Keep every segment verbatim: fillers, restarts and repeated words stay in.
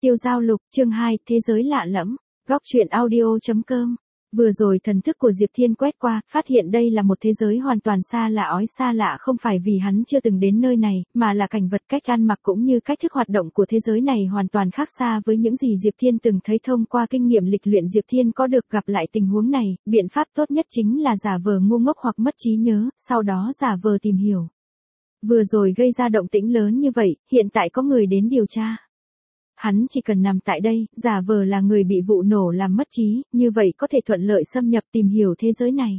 Tiêu Giao Lục, chương hai, Thế giới lạ lẫm. Góc truyện audio chấm com. Vừa rồi thần thức của Diệp Thiên quét qua, phát hiện đây là một thế giới hoàn toàn xa lạ ói xa lạ không phải vì hắn chưa từng đến nơi này, mà là cảnh vật cách ăn mặc cũng như cách thức hoạt động của thế giới này hoàn toàn khác xa với những gì Diệp Thiên từng thấy. Thông qua kinh nghiệm lịch luyện Diệp Thiên có được gặp lại tình huống này, biện pháp tốt nhất chính là giả vờ ngu ngốc hoặc mất trí nhớ, sau đó giả vờ tìm hiểu. Vừa rồi gây ra động tĩnh lớn như vậy, hiện tại có người đến điều tra. Hắn chỉ cần nằm tại đây, giả vờ là người bị vụ nổ làm mất trí, như vậy có thể thuận lợi xâm nhập tìm hiểu thế giới này.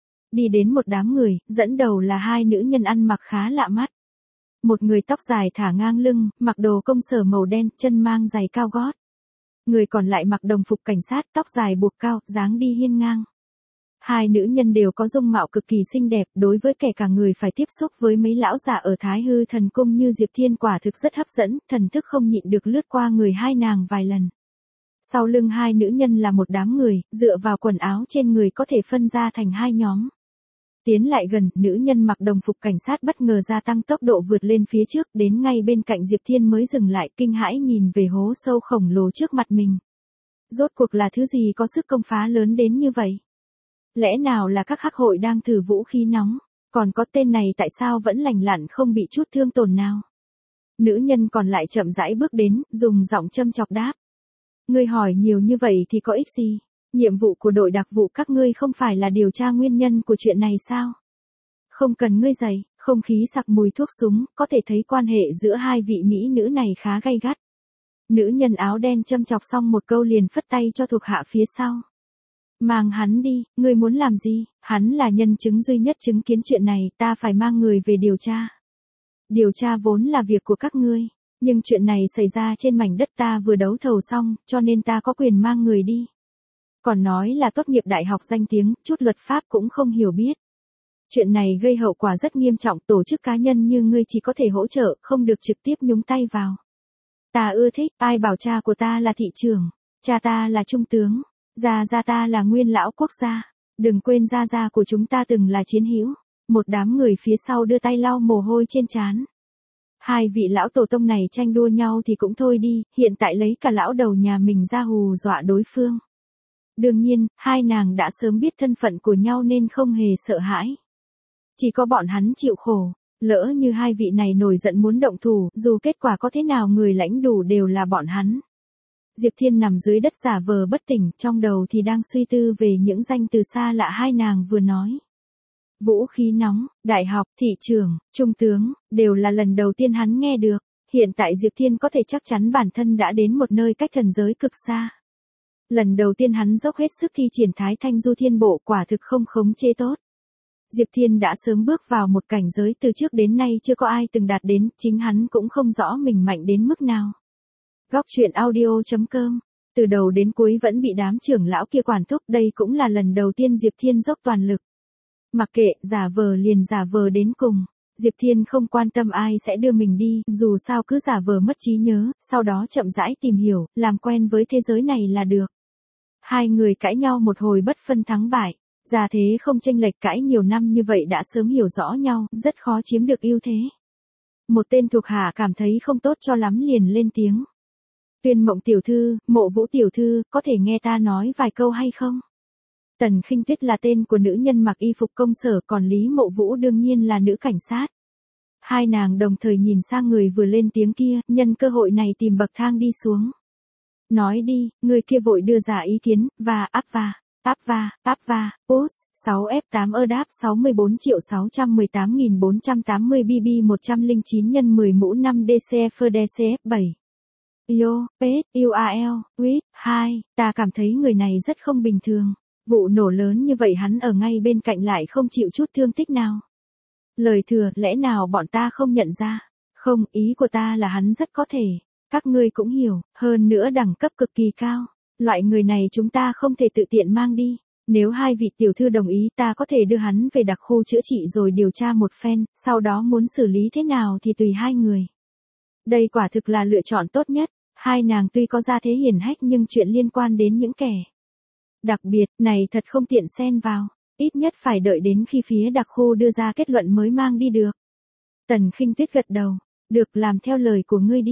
Đi đến một đám người, dẫn đầu là hai nữ nhân ăn mặc khá lạ mắt. Một người tóc dài thả ngang lưng, mặc đồ công sở màu đen, chân mang giày cao gót. Người còn lại mặc đồng phục cảnh sát, tóc dài buộc cao, dáng đi hiên ngang. Hai nữ nhân đều có dung mạo cực kỳ xinh đẹp, đối với kẻ cả người phải tiếp xúc với mấy lão già ở Thái Hư Thần Cung như Diệp Thiên quả thực rất hấp dẫn, thần thức không nhịn được lướt qua người hai nàng vài lần. Sau lưng hai nữ nhân là một đám người, dựa vào quần áo trên người có thể phân ra thành hai nhóm. Tiến lại gần, nữ nhân mặc đồng phục cảnh sát bất ngờ gia tăng tốc độ vượt lên phía trước, đến ngay bên cạnh Diệp Thiên mới dừng lại, kinh hãi nhìn về hố sâu khổng lồ trước mặt mình. Rốt cuộc là thứ gì có sức công phá lớn đến như vậy? Lẽ nào là các hắc hội đang thử vũ khí nóng, còn có tên này tại sao vẫn lành lặn không bị chút thương tổn nào? Nữ nhân còn lại chậm rãi bước đến, dùng giọng châm chọc đáp. Ngươi hỏi nhiều như vậy thì có ích gì? Nhiệm vụ của đội đặc vụ các ngươi không phải là điều tra nguyên nhân của chuyện này sao? Không cần ngươi dạy, không khí sặc mùi thuốc súng, có thể thấy quan hệ giữa hai vị mỹ nữ này khá gay gắt. Nữ nhân áo đen châm chọc xong một câu liền phất tay cho thuộc hạ phía sau. Mang hắn đi, ngươi muốn làm gì? Hắn là nhân chứng duy nhất chứng kiến chuyện này, ta phải mang người về điều tra. Điều tra vốn là việc của các ngươi, nhưng chuyện này xảy ra trên mảnh đất ta vừa đấu thầu xong, cho nên ta có quyền mang người đi. Còn nói là tốt nghiệp đại học danh tiếng, chút luật pháp cũng không hiểu biết. Chuyện này gây hậu quả rất nghiêm trọng, tổ chức cá nhân như ngươi chỉ có thể hỗ trợ, không được trực tiếp nhúng tay vào. Ta ưa thích, ai bảo cha của ta là thị trưởng, cha ta là trung tướng. Gia gia ta là nguyên lão quốc gia, đừng quên gia gia của chúng ta từng là chiến hữu. Một đám người phía sau đưa tay lau mồ hôi trên trán. Hai vị lão tổ tông này tranh đua nhau thì cũng thôi đi, hiện tại lấy cả lão đầu nhà mình ra hù dọa đối phương. Đương nhiên, hai nàng đã sớm biết thân phận của nhau nên không hề sợ hãi. Chỉ có bọn hắn chịu khổ, lỡ như hai vị này nổi giận muốn động thủ, dù kết quả có thế nào người lãnh đủ đều là bọn hắn. Diệp Thiên nằm dưới đất giả vờ bất tỉnh, trong đầu thì đang suy tư về những danh từ xa lạ hai nàng vừa nói. Vũ khí nóng, đại học, thị trưởng, trung tướng, đều là lần đầu tiên hắn nghe được. Hiện tại Diệp Thiên có thể chắc chắn bản thân đã đến một nơi cách thần giới cực xa. Lần đầu tiên hắn dốc hết sức thi triển Thái Thanh Du Thiên Bộ, quả thực không khống chế tốt. Diệp Thiên đã sớm bước vào một cảnh giới từ trước đến nay chưa có ai từng đạt đến, chính hắn cũng không rõ mình mạnh đến mức nào. Góc truyện audio chấm com. Từ đầu đến cuối vẫn bị đám trưởng lão kia quản thúc, đây cũng là lần đầu tiên Diệp Thiên dốc toàn lực. Mặc kệ, giả vờ liền giả vờ đến cùng. Diệp Thiên không quan tâm ai sẽ đưa mình đi, dù sao cứ giả vờ mất trí nhớ, sau đó chậm rãi tìm hiểu, làm quen với thế giới này là được. Hai người cãi nhau một hồi bất phân thắng bại. Già thế không chênh lệch, cãi nhiều năm như vậy đã sớm hiểu rõ nhau, rất khó chiếm được ưu thế. Một tên thuộc hạ cảm thấy không tốt cho lắm liền lên tiếng. Tuyên Mộng tiểu thư, Mộ Vũ tiểu thư, có thể nghe ta nói vài câu hay không? Tần Khinh Tuyết là tên của nữ nhân mặc y phục công sở, còn Lý Mộ Vũ đương nhiên là nữ cảnh sát. Hai nàng đồng thời nhìn sang người vừa lên tiếng kia, nhân cơ hội này tìm bậc thang đi xuống. Nói đi, người kia vội đưa ra ý kiến, và áp va, áp va, áp va, pus, sáu F tám ơ đáp sáu mươi bốn triệu sáu trăm mười tám nghìn bốn trăm tám mươi B B một trăm lẻ chín nhân mười mũ năm D C F D C F bảy. Yo, Pet, U A L, Wit, hai, ta cảm thấy người này rất không bình thường. Vụ nổ lớn như vậy hắn ở ngay bên cạnh lại không chịu chút thương tích nào. Lời thừa, lẽ nào bọn ta không nhận ra? Không, ý của ta là hắn rất có thể. Các ngươi cũng hiểu, hơn nữa đẳng cấp cực kỳ cao. Loại người này chúng ta không thể tự tiện mang đi. Nếu hai vị tiểu thư đồng ý ta có thể đưa hắn về đặc khu chữa trị rồi điều tra một phen, sau đó muốn xử lý thế nào thì tùy hai người. Đây quả thực là lựa chọn tốt nhất. Hai nàng tuy có gia thế hiển hách nhưng chuyện liên quan đến những kẻ đặc biệt này thật không tiện xen vào, ít nhất phải đợi đến khi phía đặc khu đưa ra kết luận mới mang đi được. Tần Khinh Tuyết gật đầu, được, làm theo lời của ngươi đi.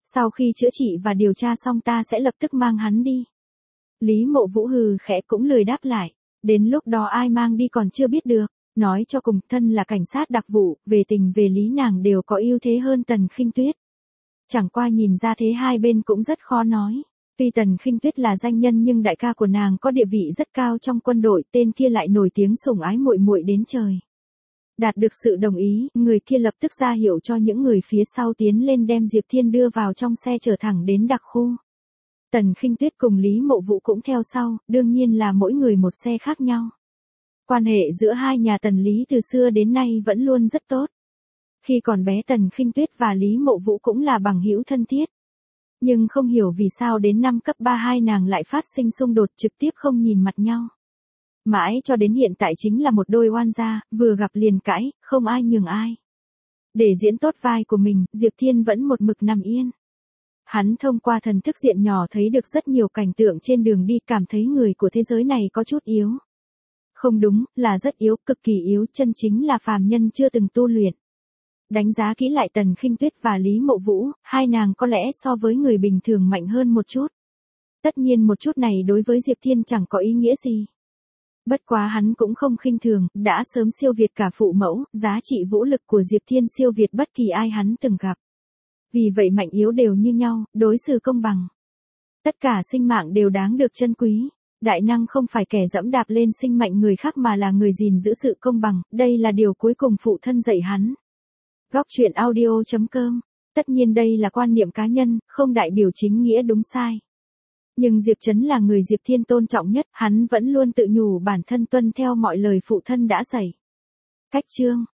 Sau khi chữa trị và điều tra xong ta sẽ lập tức mang hắn đi. Lý Mộ Vũ hừ khẽ cũng lười đáp lại. Đến lúc đó ai mang đi còn chưa biết được. Nói cho cùng, thân là cảnh sát đặc vụ, về tình về lý nàng đều có ưu thế hơn Tần Khinh Tuyết. Chẳng qua nhìn ra thế hai bên cũng rất khó nói. Tuy Tần Khinh Tuyết là danh nhân nhưng đại ca của nàng có địa vị rất cao trong quân đội, tên kia lại nổi tiếng sủng ái muội muội đến trời. Đạt được sự đồng ý, người kia lập tức ra hiệu cho những người phía sau tiến lên đem Diệp Thiên đưa vào trong xe chở thẳng đến đặc khu. Tần Khinh Tuyết cùng Lý Mộ Vũ cũng theo sau, đương nhiên là mỗi người một xe khác nhau. Quan hệ giữa hai nhà Tần Lý từ xưa đến nay vẫn luôn rất tốt. Khi còn bé Tần Khinh Tuyết và Lý Mộ Vũ cũng là bằng hữu thân thiết. Nhưng không hiểu vì sao đến năm cấp ba hai nàng lại phát sinh xung đột, trực tiếp không nhìn mặt nhau. Mãi cho đến hiện tại chính là một đôi oan gia, vừa gặp liền cãi, không ai nhường ai. Để diễn tốt vai của mình, Diệp Thiên vẫn một mực nằm yên. Hắn thông qua thần thức diện nhỏ thấy được rất nhiều cảnh tượng trên đường đi, cảm thấy người của thế giới này có chút yếu. Không đúng, là rất yếu, cực kỳ yếu, chân chính là phàm nhân chưa từng tu luyện. Đánh giá kỹ lại Tần Khinh Tuyết và Lý Mộ Vũ, hai nàng có lẽ so với người bình thường mạnh hơn một chút. Tất nhiên một chút này đối với Diệp Thiên chẳng có ý nghĩa gì. Bất quá hắn cũng không khinh thường, đã sớm siêu việt cả phụ mẫu, giá trị vũ lực của Diệp Thiên siêu việt bất kỳ ai hắn từng gặp. Vì vậy mạnh yếu đều như nhau, đối xử công bằng. Tất cả sinh mạng đều đáng được trân quý. Đại năng không phải kẻ dẫm đạp lên sinh mệnh người khác mà là người gìn giữ sự công bằng, đây là điều cuối cùng phụ thân dạy hắn. Góc truyện audio chấm com. Tất nhiên đây là quan niệm cá nhân, không đại biểu chính nghĩa đúng sai. Nhưng Diệp Trấn là người Diệp Thiên tôn trọng nhất, hắn vẫn luôn tự nhủ bản thân tuân theo mọi lời phụ thân đã dạy. Cách chương